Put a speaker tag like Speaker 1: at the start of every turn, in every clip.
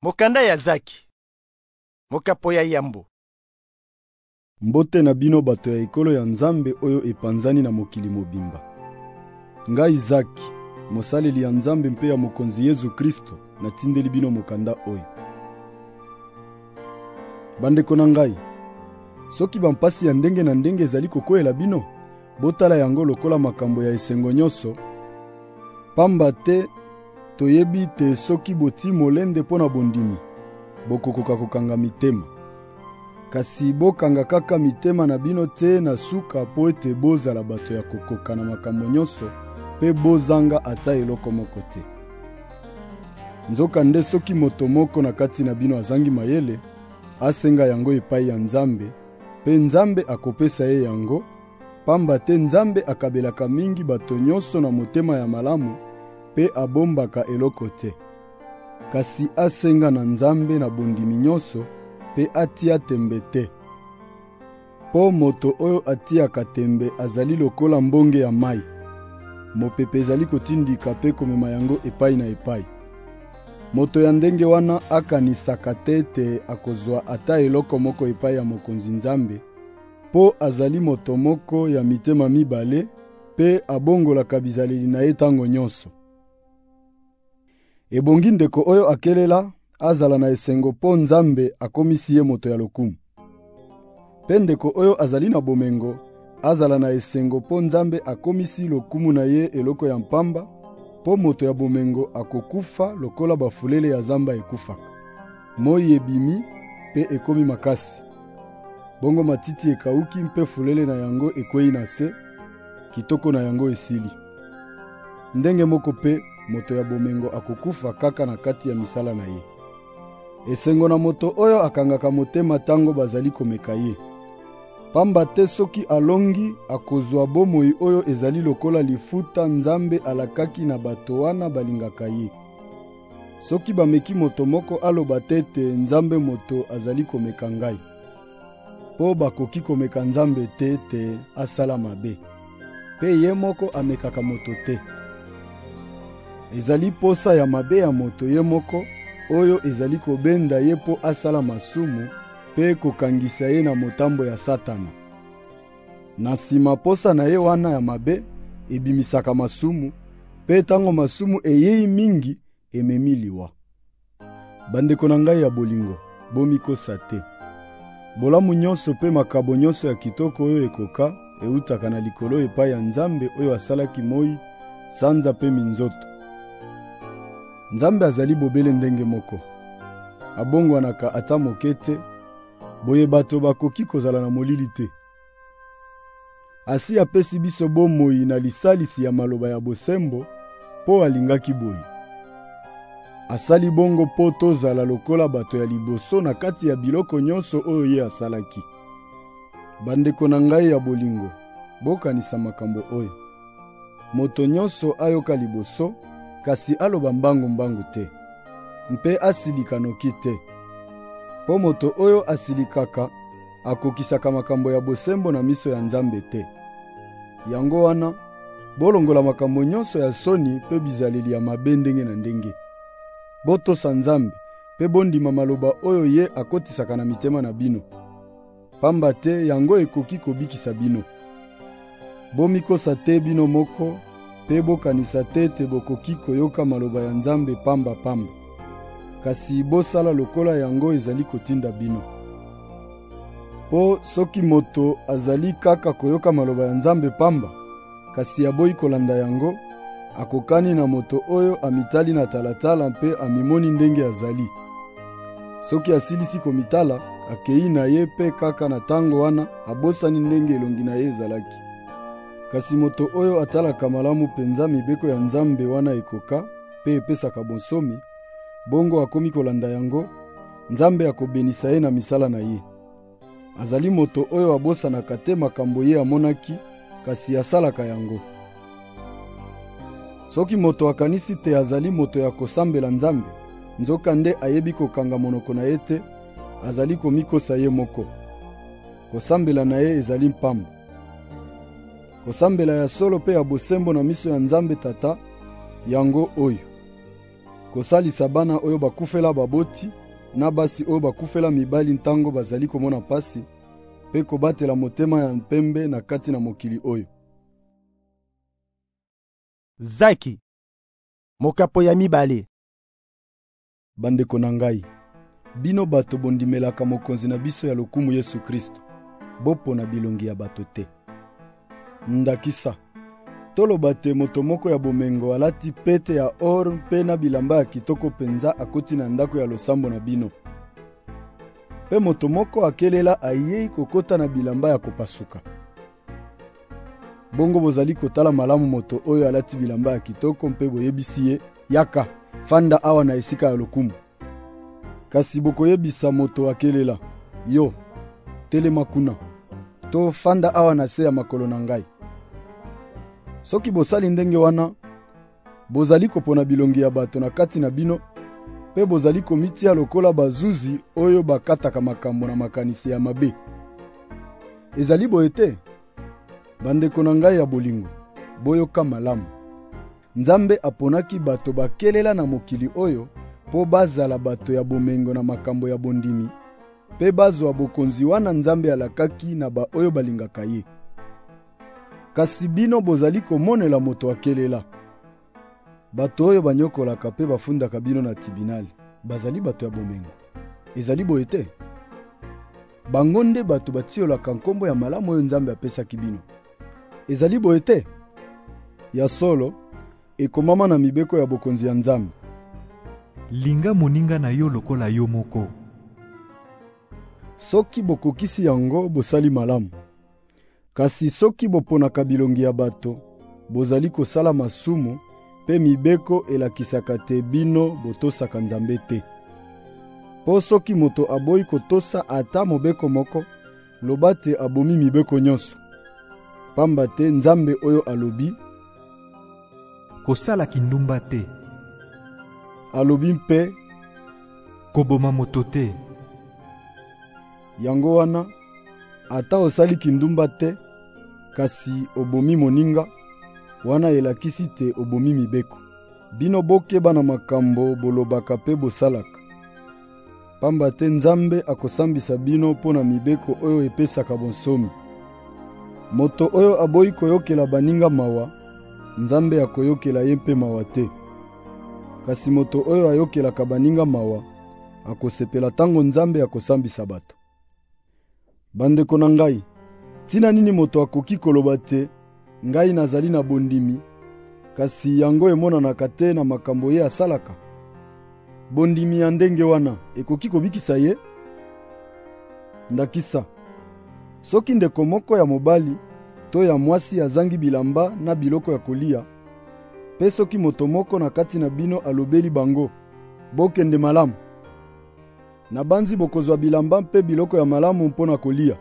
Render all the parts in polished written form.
Speaker 1: Mokanda ya Zaki. Mokapo ya Yambo.
Speaker 2: Mbote na bino bato ya ekolo ya Nzambe oyo epanzani na mokili mobimba. Ngai Zaki, mosaleli ya Nzambe mpe ya mokonzi Yesu Kristo, natindeli bino mokanda oyo. Bandeko na ngai, soki bampasi ya ndenge na ndenge ezali kokwela bino, botala yango lokola makambo ya esengo nyonso, pamba te toyebi te soki boti molende mpo na bondimi, bokokoka kokanga mitema. Kasi bokanga kaka mitema na bino te na suka po ete bozala bato ya kokoka na makambo nyonso pe bozanga ata eloko moko te. Nzoka nde soki moto moko na kati na bino azangi mayele, asenga yango epai ya Nzambe, pe Nzambe akopesa ye yango, pamba te Nzambe akabelaka mingi bato nyonso na motema ya malamu, pe abombaka eloko te. Kasi asenga na Nzambe na bondimi nyonso, pe atia tembe te. Po moto oyo atiaka tembe azali lokola mbonge ya mai. Mopepe ezali kotindika pe komema yango epai na epai. Moto ya ndenge wana akanisaka te akozwa ata eloko moko epai ya mokonzi Nzambe, po azali moto moko ya mitema mibale, pe abongolaka bizaleli na ye tango nyonso. Ebongi ndeko oyo akelela azala na esengo po Nzambe akomisi ye moto ya lokumu. Pe ndeko oyo azali na bomengo azala na esengo po Nzambe akomisi lokumu na ye eloko ya mpamba, po moto ya bomengo akokufa lokola bafulele ya zamba ekufaka. Moi ebimi pe ekomi makasi. Bongo matiti ekauki mpe fulele na yango ekwei na se, kitoko na yango esili. Ndenge moko pe moto ya bomengo akokufa kaka na kati ya misala na ye. Esengo na moto oyo akangaka motema tango bazali komeka ye. Pamba te soki alongi akozwa bomoi oyo ezali lokola lifuta Nzambe alakaki na bato wana balingaka ye. Soki bameki moto moko aloba tete Nzambe moto azali komeka ngai, po bakoki komeka Nzambe te asala mabe, pe ye moko amekaka moto te. Ezali posa ya mabe ya moto ye moko oyo ezali kobenda ye po asala masumu pe kokangisa ye na motambo ya Satana. Na sima posa na ye wana ya mabe ebimisaka masumu, pe tango masumu eyei mingi ememi liwa. Bandeko na ngai ya bolingo, bomikosa te. Bolamu nyonso pe makabo nyonso ya kitoko oyo ekoka eutaka na likolo epai ya Nzambe oyo asalaki moi, sanza pe minzoto. Nzambe azali bobele ndenge moko. Abongwanaka ata moke te, boye bato bakoki kozala na molili te. Asi apesi biso bomoi na lisalisi ya maloba ya bosembo, po alingaki boye. Asali bongo po tozala lokola bato ya liboso na kati ya biloko nyonso oyo ye asalaki. Bandeko na ngai ya bolingo, bokanisa makambo oyo. Moto nyonso ayoka liboso, kasi aloba mbangu te, mpe asilika noki te. Po moto oyo asilikaka akokisaka makambo ya bosembo na miso ya Nzambe te. Yango wana, bolongola makambo nyonso ya soni pe bizaleli ya mabe ndenge na ndenge. Botosa Nzambe pe bondima maloba oyo ye akotisaka na mitema na bino, pamba te yango ekoki kobikisa bino. Bomikosa te bino moko, pe bokanisa te bokoki koyoka maloba ya Nzambe pamba. Kasi bosala lokola yango ezali kotinda bino. Po soki moto azali kaka koyoka maloba ya Nzambe pamba, kasi aboyi kolanda yango, akokani na moto oyo amitali na talatala mpe amimoni ndenge azali. Soki asilisi komitala, akei na ye pe kaka na tango wana abosani ndenge elongi na ye ezalaki. Kasi moto oyo atalaka malamu penza mibeko ya Nzambe wana ekoka, pe epesaka bonsomi, bongo akomi kolanda yango, Nzambe akobenisa ye na misala na ye. Azali moto oyo abosanaka te makambo ye amonaki, kasi asalaka yango. Soki moto akanisi te azali moto ya kosambela Nzambe, nzoka nde ayebi kokanga monoko na ye te, azali komikosa ye moko. Kosambela na ye ezali mpamba. Kosambela ya solo pe ya bosembo na miso ya Nzambe Tata, yango oyo. kosalisa bana oyo bakufela baboti na basi oyo bakufela mibali ntango bazali komona pasi, mpe kobatela motema ya mpembe na kati na mokili oyo.
Speaker 1: Zaki, mokapo ya mibale.
Speaker 2: Bandeko na ngai, bino bato bondimelaka mokonzi na biso ya lokumu Yesu Kristo, bopona bilongi ya bato te. Ndakisa, toloba te moto moko ya bomengo alati pete ya or mpe na bilamba ya kitoko penza akoti na ndako ya losambo na bino. Pe moto moko akelela ayei kokota na bilamba ya kopasuka. Bongo bozali kotala malamu moto oyo alati bilamba ya kitoko mpe boyebisi ye, yaka, fanda awa na esika ya lokumu. Kasi bokoyebisa moto akelela, yo, telema kuna, to fanda awa na se ya makolo na ngai. Soki bosali ndenge wana, bozali kopona bilongi ya bato na kati na bino, pe bozali komitia lokola bazuzi oyo bakataka makambo na makanisi ya mabe. Ezali boye te, bandeko na ngai ya bolingo, boyoka malamu. Nzambe aponaki bato bakelela na mokili oyo po bazala bato ya bomengo na makambo ya bondimi, pe bazwa bokonzi wana Nzambe alakaki na ba oyo balingaka ye. Kasi bino bozali komonela moto akelela. Bato oyo banyokolaka pe bafundaka bino na tribunal, bazali bato ya bomengo. Ezali boye te. Bango nde bato batiolaka nkombo ya malamu oyo Nzambe apesaki bino. Ezali boye te. Ya solo, ekomama na mibeko ya bokonzi ya Nzambe.
Speaker 3: Linga moninga na yo lokola yo moko.
Speaker 2: Soki bokokisi yango bosali malamu. Kasi soki boponaka bilongi ya bato, bozali kosala masumu, pe mibeko elakisaka te bino botosaka Nzambe te. Po soki moto aboyi kotosa ata mobeko moko, loba te abomi mibeko nyonso. Pamba te Nzambe oyo alobi,
Speaker 3: kosala kindumba te.
Speaker 2: Alobi mpe,
Speaker 3: koboma moto te.
Speaker 2: Yango wana, ata osali kindumba te, kasi obomi moninga, wana elakisi te obomi mibeko. Bino bokeba na makambo bolobaka pe bosalaka. Pamba te Nzambe akosambisa bino po na mibeko oyo epesaka bonsomi. Moto oyo aboyi koyokela baninga mawa, Nzambe akoyokela ye mpe mawa te. Kasi moto oyo ayokelaka baninga mawa, akosepela tango Nzambe akosambisa bato. Bandeko na ngai, tina nini moto akoki koloba te, ngai nazali na bondimi, kasi yango emonanaka te na makambo ye asalaka? Bondimi ya ndenge wana ekoki kobikisa ye? Ndakisa, soki ndeko moko ya mobali to ya mwasi azangi bilamba na biloko ya kolia, pe soki moto moko na kati na bino alobeli bango, bokende malamu, na banzi bokozwa bilamba mpe biloko ya malamu mpona kolia.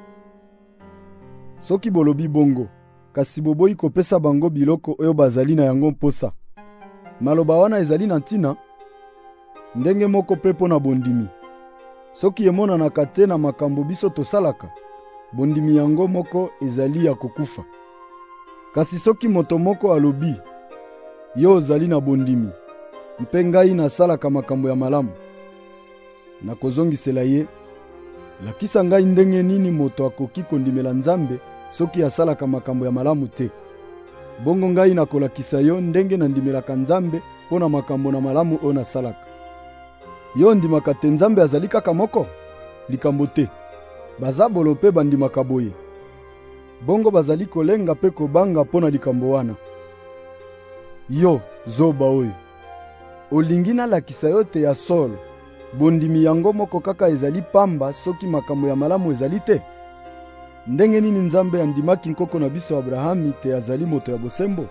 Speaker 2: Soki bolobi bongo, kasi boboyi kopesa bango biloko oyo bazali na yango mposa, maloba wana ezali na ntina, ndenge moko pe mpo na bondimi. Soki emonanaka te na makambo biso tosalaka, bondimi yango moko ezali ya kokufa. Kasi soki moto moko alobi, yo ozali na bondimi, mpe ngai nasalaka makambo ya malamu, nakozongisela ye, lakisa ngai ndenge nini moto akoki kondimela Nzambe soki asalaka makambo ya malamu te. Bongo ngai nakolakisa yo ndenge nandimelaka Nzambe mpo na makambo na malamu oyo nasalaka. Yo ndimaka te Nzambe azali kaka moko? Likambo te. Bazabolo mpe bandimaka boye. Bongo bazali kolenga mpe kobanga mpo na likambo wana. Yo, zoba oyo, olingi nalakisa yo te ya solo, bondimi yango moko kaka ezali pamba soki makambo ya malamu ezali te? Ndenge nini Nzambe andimaki nkoko na biso Abrahami te azali moto ya bosembo?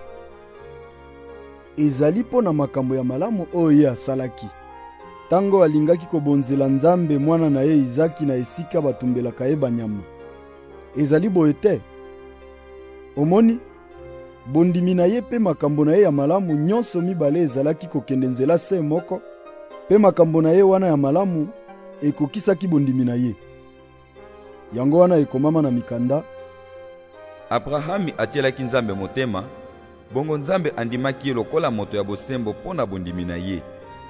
Speaker 2: Ezali mpo na makambo ya malamu oyo ye asalaki. Tango alingaki kobonzela Nzambe mwana na ye Izaki na esika batumbelaka ye banyama. Ezali boye te. Omoni, bondimi na ye pe makambo na ye ya malamu nyonso mibale ezalaki kokende nzela se moko, pe makambo na ye wana ya malamu ekokisaki bondimi na ye. Yango wana ekomama na mikanda,
Speaker 4: Abrahami atielaki Nzambe motema, bongo Nzambe andimaki lokola moto ya bosembo pona bondimi na ye.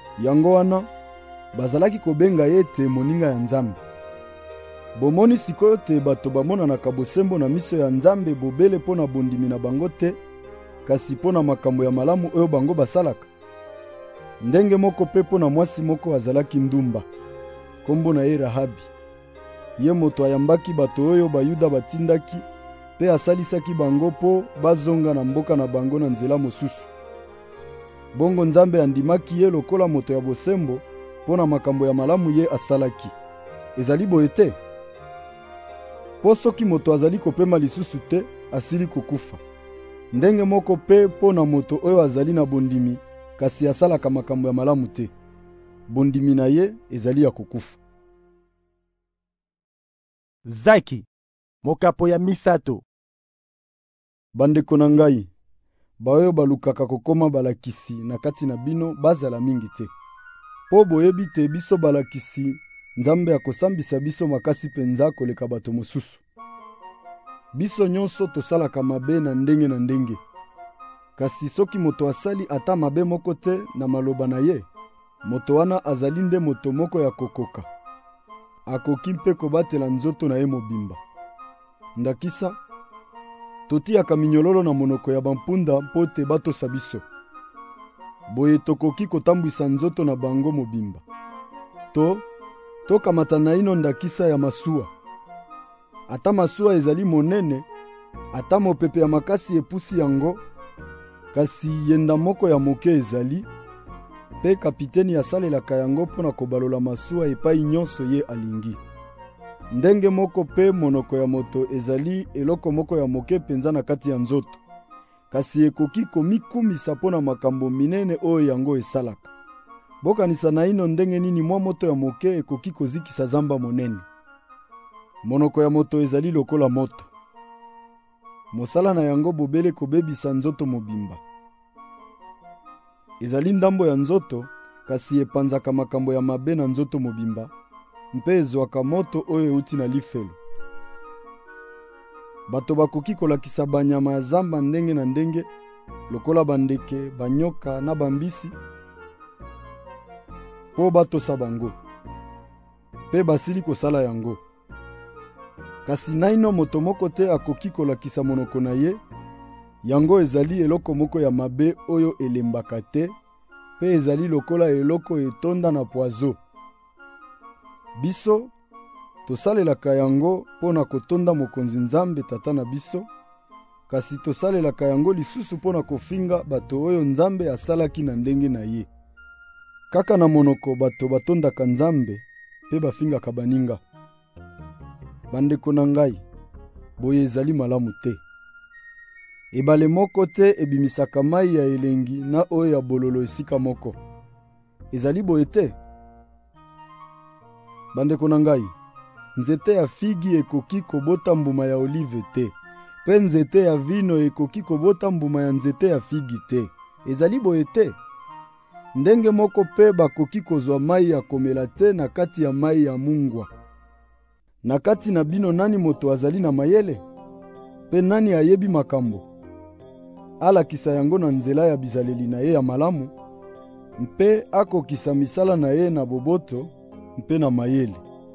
Speaker 2: Yango wana bazalaki kobenga ye te moninga ya Nzambe. Bomoni sikoyo te bato bamonanaka bosembo na miso ya Nzambe bobele mpo na bondimi na bango te, kasi mpo na makambo ya malamu oyo bango basalaka. Ndenge moko mpe mpo na mwasi moko azalaki ndumba, kombo na ye Rahabi. Ye moto ayambaki bato oyo Bayuda batindaki mpe asalisaki bango mpo bazonga na mboka na bango na nzela mosusu. Bongo Nzambe andimaki ye lokola moto ya bosembo mpo na makambo ya malamu ye asalaki. Ezali boye te? Po soki moto azali kopema lisusu te, asili kokufa. Ndenge moko mpe mpo na moto oyo azali na bondimi kasi asalaka makambo ya malamu te, bondimi na ye ezali ya kokufa.
Speaker 1: Zaki, mokapo ya misato.
Speaker 2: Bandeko na ngai, baoyo balukaka kokoma balakisi na kati na bino bazala mingi te. Po boyebi te biso balakisi Nzambe akosambisa biso makasi penza koleka bato mosusu. Biso nyonso tosalaka mabe na ndenge. Kasi soki moto asali ata mabe moko te na maloba na ye, moto wana azali nde moto moko ya kokoka. Akoki mpe kobatela nzoto na ye mobimba. Ndakisa, totiaka minyololo na monoko ya bampunda mpo te batosa biso. Boye tokoki kotambwisa nzoto na bango mobimba. Tokamata na ino ndakisa ya masuwa. Ata masuwa ezali monene, ata mopepe ya makasi epusi yango, kasi yenda moko ya moke ezali, pe kapiteni asalelaka yango mpo na kobalola masuwa epai nyonso ye alingi. Ndenge moko pe monoko ya moto ezali eloko moko ya moke penza na kati ya nzoto, kasi ekoki komikumisa mpo na makambo minene oyo yango esalaka. Bokanisa na ino ndenge nini mwa moto ya moke ekoki kozikisa zamba monene. Monoko ya moto ezali lokola moto. Mosala na yango bobele kobebisa nzoto mobimba. Ezali ndambo ya nzoto, kasi epanzaka makambo ya mabe na nzoto mobimba, mpe ezwaka moto oyo euti na lifelo. Bato bakoki kolakisa banyama ya zamba ndenge na ndenge, lokola bandeke, banyoka na bambisi, po batosa bango. Pe basili kosala yango. Kasi naino moto moko te akoki kolakisa monoko na ye, yango ezali eloko moko ya mabe oyo elembaka te, pe ezali lokola eloko etonda na poazo. Biso, tosalelaka yango mpo na kotonda mokonzi Nzambe tata na biso, kasi tosalelaka yango lisusu mpo na kofinga bato oyo Nzambe asalaki na ndenge na ye. Kaka na monoko bato batondaka Nzambe, pe bafingaka baninga. Bandeko na ngai, boye ezali malamu te. Ebale moko te ebimisaka mai ya elengi na oyo ya bololo esika moko. Ezali boye te. Bandeko na ngai, nzete ya figi ekoki kobota mbuma ya olive te, pe nzete ya vino ekoki kobota mbuma ya nzete ya figi te. Ezali boye te. Ndenge moko pe bakoki kozwa mai ya komela te na kati ya mai ya mungwa. Na kati na bino nani moto azali na mayele? Pe nani ayebi makambo? Alakisa yango na nzela ya bizaleli na ye ya malamu, mpe akokisa misala na ye na boboto, mpe na mayele.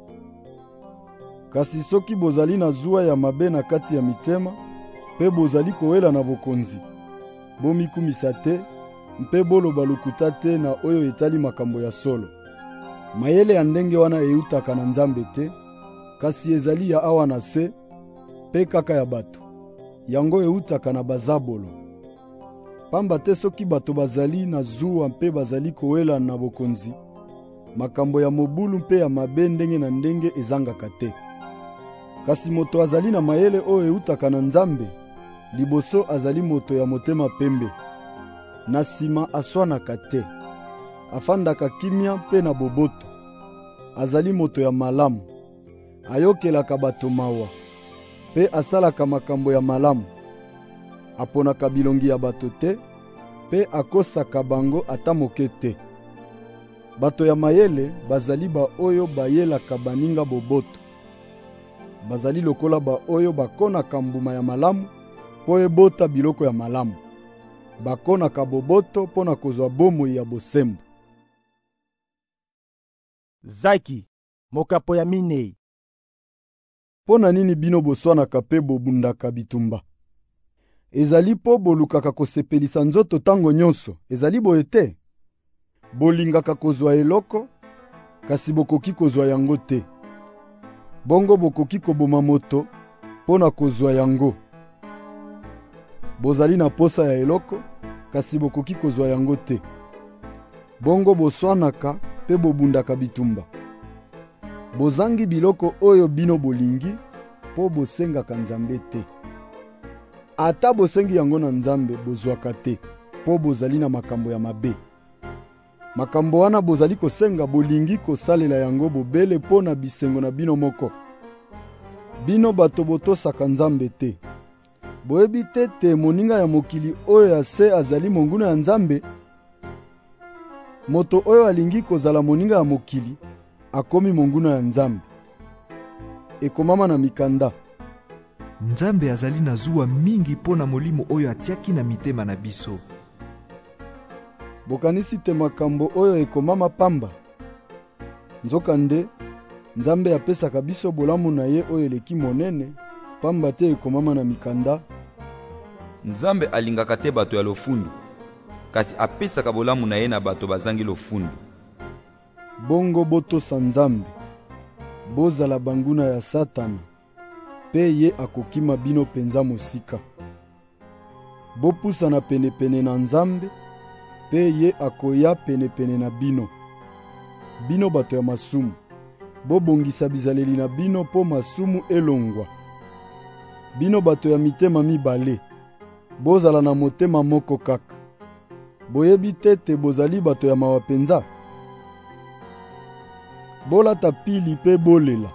Speaker 2: Kasi soki bozali na zuwa ya mabe na kati ya mitema, pe bozali kowela na bokonzi, bomikumisa te, mpe boloba lokuta te na oyo etali makambo ya solo. Mayele ya ndenge wana eutaka na Nzambe te, kasi ezali ya awa na se, pe kaka ya bato. Yango eutaka na bazabolo. Pamba te soki bato bazali na zuwa mpe bazali kowela na bokonzi, makambo ya mobulu mpe ya mabe ndenge na ndenge ezangaka te. Kasi moto azali na mayele oyo eutaka na Nzambe, liboso azali moto ya motema pembe. Na sima aswanaka te, afandaka kimia mpe na boboto. Azali moto ya malamu, ayokelaka bato mawa, pe asalaka makambo ya malamu. Aponaka bilongi ya bato te, pe akosaka bango ata moke te. Bato ya mayele bazali ba oyo bayelaka baninga boboto. Bazali lokola ba oyo bakonaka mbuma ya malamu po ebota biloko ya malamu. Bakonaka boboto pona kozwa bomoi ya bosembo.
Speaker 1: Zaki, mokapo ya minei.
Speaker 2: Mpo na nini bino boswanaka mpe bobundaka bitumba? Ezali mpo bolukaka kosepelisa nzoto tango nyonso, ezali boye te. Bolingaka kozwa eloko, kasi bokoki kozwa yango te. Bongo bokoki koboma moto mpo na kozwa yango. Bozali na posa ya eloko, kasi bokoki kozwa yango te. Bongo boswanaka mpe bobundaka bitumba. Bozangi biloko oyo bino bolingi po bosengaka Nzambe te. Ata bosengi yango na Nzambe bozwaka te po bozali na makambo ya mabe. Makambo wana bozali kosenga bolingi kosalela yango bobele po na bisengo na bino moko. Bino bato botosaka Nzambe te. Boyebi te moninga ya mokili oyo ya se azali monguna ya Nzambe. Moto oyo alingi kozala moninga ya mokili akomi monguna ya Nzambe. Ekomama na mikanda.
Speaker 3: Nzambe azali na zuwa mingi mpo na molimo oyo atiaki na mitema na biso.
Speaker 2: Bokanisi te makambo oyo ekomama pamba. Nzokande, Nzambe apesaka biso bolamu na ye oyo eleki monene, pamba te ekomama na mikanda.
Speaker 4: Nzambe alingaka te bato ya lofundu, kasi apesaka bolamu na ye na bato bazangi lofundu.
Speaker 2: Bongo botosa Nzambe, bozala banguna ya Satana, pe ye akokima bino penza mosika. Bopusana penepene na Nzambe, pe ye akoya penepene na bino. Bino bato ya masumu, bobongisa bizaleli na bino po masumu elongwa. Bino bato ya mitema mibale, bozala na motema moko kaka. Boyebi te bozali bato ya mawa penza. Bolata pili pe bolela.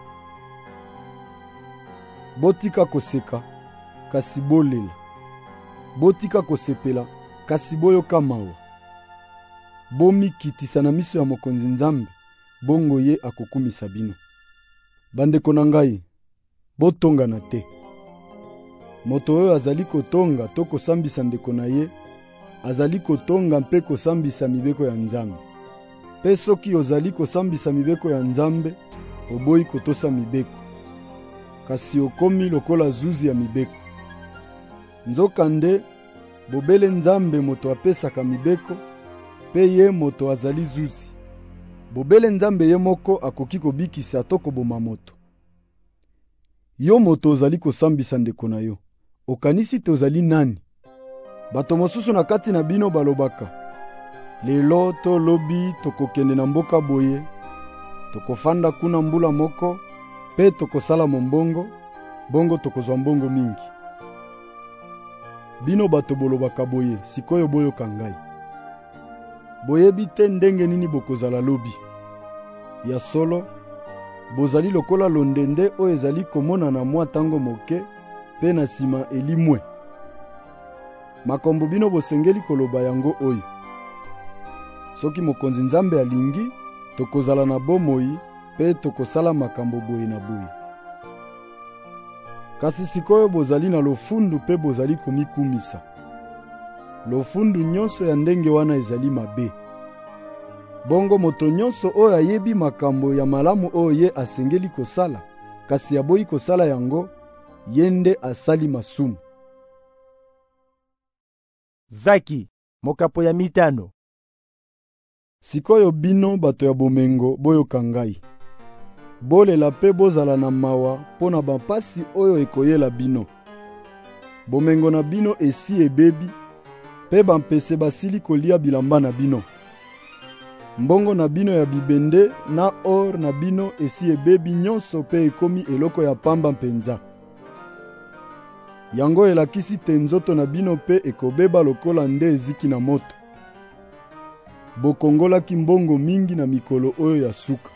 Speaker 2: Botika koseka, kasi bolela. Botika kosepela, kasi boyoka mawa. Bomikitisa na miso ya mokonzi Nzambe, bongo ye akokumisa bino. Bandeko na ngai, botongana te. Moto oyo azali kotonga to kosambisa ndeko na ye, azali kotonga mpe kosambisa mibeko ya Nzambe. Pe soki ozali kosambisa mibeko ya Nzambe, oboyi kotosa mibeko. Kasi okomi lokola zuzi ya mibeko. Nzokande, bobele Nzambe moto apesaka mibeko, pe ye moto azali zuzi. Bobele Nzambe ye moko akoki kobikisa to koboma moto. Yo moto ozali kosambisa ndeko na yo, okanisi te ozali nani? Bato mosusu na kati na bino balobaka, lelo to lobi tokokende na mboka boye, tokofanda kuna mbula moko, pe tokosala mombongo, bongo tokozwa mbongo mingi. Bino bato bolobaka boye, sikoyo boyoka ngai. Boyebi te ndenge nini bokozala lobi. Ya solo, bozali lokola londende oyo ezali komona na mwa tango moke, pe na sima elimwe. Makombo bino bosengeli koloba yango oyo. Soki mokonzi Nzambe alingi, tokozala na bomoi, pe tokosala makambo boye na boye. Kasi sikoyo bozali na lofundu pe bozali komikumisa. Lofundu nyonso ya ndenge wana ezali mabe. Bongo moto nyonso oyo ayebi makambo ya malamu oyo ye asengeli kosala, kasi aboyi kosala yango, yende asali masumu.
Speaker 1: Zaki, mokapo ya mitano.
Speaker 2: Sikoyo bino bato ya bomengo boyoka ngai. Bolela pe bozala na mawa mpo na bampasi oyo ekoyela bino. Bomengo na bino esi ebebi, pe bampese basili kolia bilamba na bino. Mbongo na bino ya bibende na or na bino esi ebebi nyonso pe ekomi eloko ya pamba mpenza. Yango elakisi te nzoto na bino pe ekobeba lokola nde eziki na moto. Bokongolaki mbongo mingi na mikolo oyo ya suka.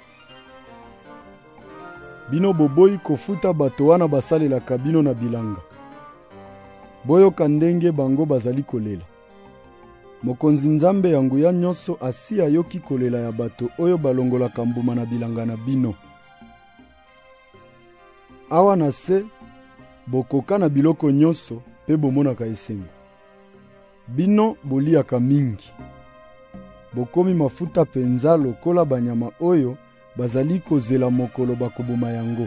Speaker 2: Bino boboyi kofuta bato wana basalelaka bino na bilanga. Boyoka ndenge bango bazali kolela. Mokonzi Nzambe ya nguya nyonso asi ayoki kolela ya bato oyo balongolaka mbuma na bilanga na bino. Awa na se, bokoka na biloko nyonso pe bomonaka esengo. Bino boliaka mingi. Bokomi mafuta penza lokola banyama oyo bazali kozela mokolo bakoboma yango.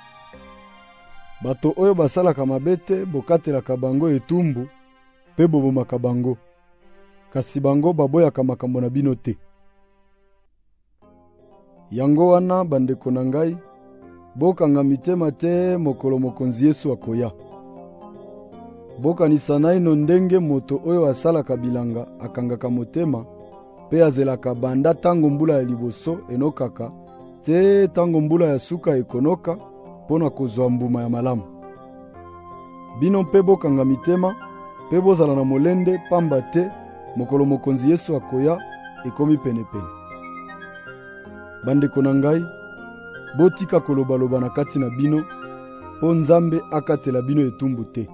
Speaker 2: Bato oyo basalaka mabe te bokatelaka bango etumbu mpe bobomaka bango, kasi bango baboyaka makambo na bino te. Yango wana bandeko na ngai, bokanga mitema te mokolo mokonzi Yesu akoya. Bokanisa naino ndenge moto oyo asalaka bilanga akangaka motema mpe azelaka banda tango mbula ya liboso enokaka te tango mbula ya suka ekonoka mpo na kozwa mbuma ya malamu. Bino mpe bokanga mitema mpe bozala na molende, pamba te mokolo mokonzi Yesu akoya ekomi penepene. Bandeko na ngai, botika kolobaloba na kati na bino mpo Nzambe akatela bino etumbu te.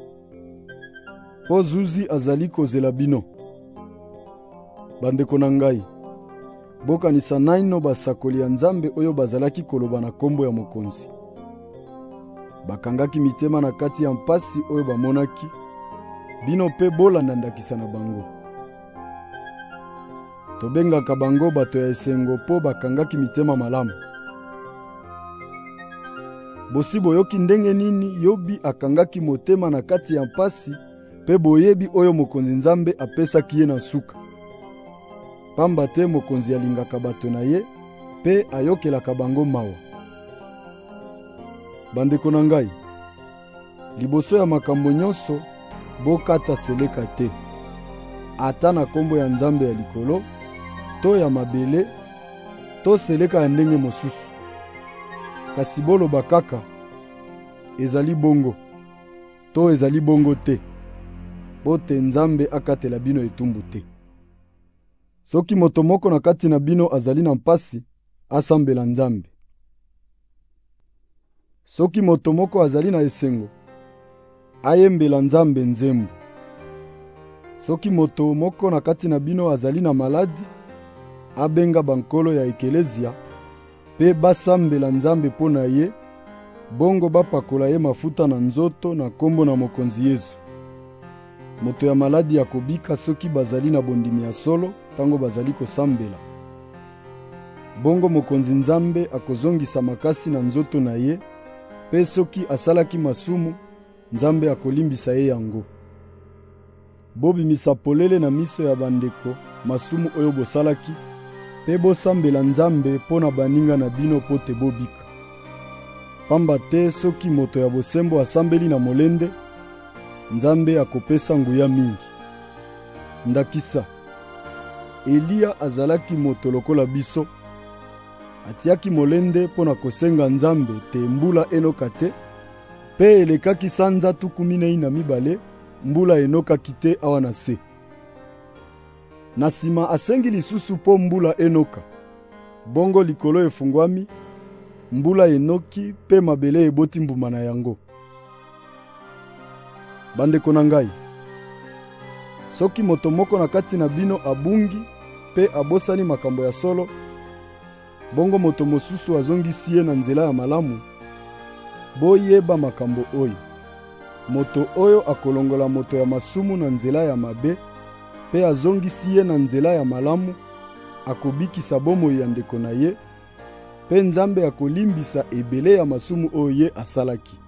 Speaker 2: Po zuzi azali kozela bino. Bandeko na ngai, bokanisa naino basakoli ya Nzambe oyo bazalaki koloba na kombo ya mokonzi. Bakangaki mitema na kati ya mpasi oyo bamonaki, bino pe bolanda ndakisa na bango. Tobengaka bango bato ya esengo po bakangaki mitema malamu. Bosi boyoki ndenge nini Yobi akangaki motema na kati ya mpasi, pe boyebi oyo mokonzi Nzambe apesaki ye na suka. Pamba te mokonzi alingaka bato na ye, pe ayokelaka bango mawa. Bandeko na ngai, liboso ya makambo nyonso, bokata seleka te. Ata na kombo ya Nzambe ya likolo, to ya mabele, to seleka ya ndenge mosusu. Kasi boloba kaka, ezali bongo, to ezali bongo te. Bote Nzambe akatela bino etumbu te. Soki moto moko na kati na bino azali na mpasi, asambela Nzambe. Soki moto moko azali na esengo, ayembela Nzambe nzembo. Soki moto moko na kati na bino azali na maladi, abenga bankolo ya ekelezia, pe basambela Nzambe mpo na ye, bongo bapakola ye mafuta na nzoto na kombo na mokonzi Yesu. Moto ya maladi akobika soki bazali na bondimi ya solo, tango bazali kosambela. Bongo mokonzi Nzambe akozongisa makasi na nzoto na ye, pe soki asalaki masumu, Nzambe akolimbisa ye yango. Bobimisa polele na miso ya bandeko masumu oyo bosalaki, pe bosambela Nzambe mpo na baninga na bino po te bobika. Pamba te soki moto ya bosembo asambeli na molende, Nzambe akopesa nguya mingi. Ndakisa, Eliya azalaki moto lokola biso, atiaki molende mpo na kosenga Nzambe te mbula enoka te, pe elekaki sanza 12 mbula enokaki te awa na se. Na sima asengi lisusu po mbula enoka, bongo likolo efungwami, mbula enoki pe mabele eboti mbuma na yango. Bandeko na ngai, soki moto moko na kati na bino abungi pe abosani makambo ya solo, bongo moto mosusu azongisi ye na nzela ya malamu, boyeba makambo oyo. Moto oyo akolongola moto ya masumu na nzela ya mabe, pe azongisi ye na nzela ya malamu, akobikisa bomoi ya ndeko na ye, pe Nzambe akolimbisa ebele ya masumu oyo ye asalaki.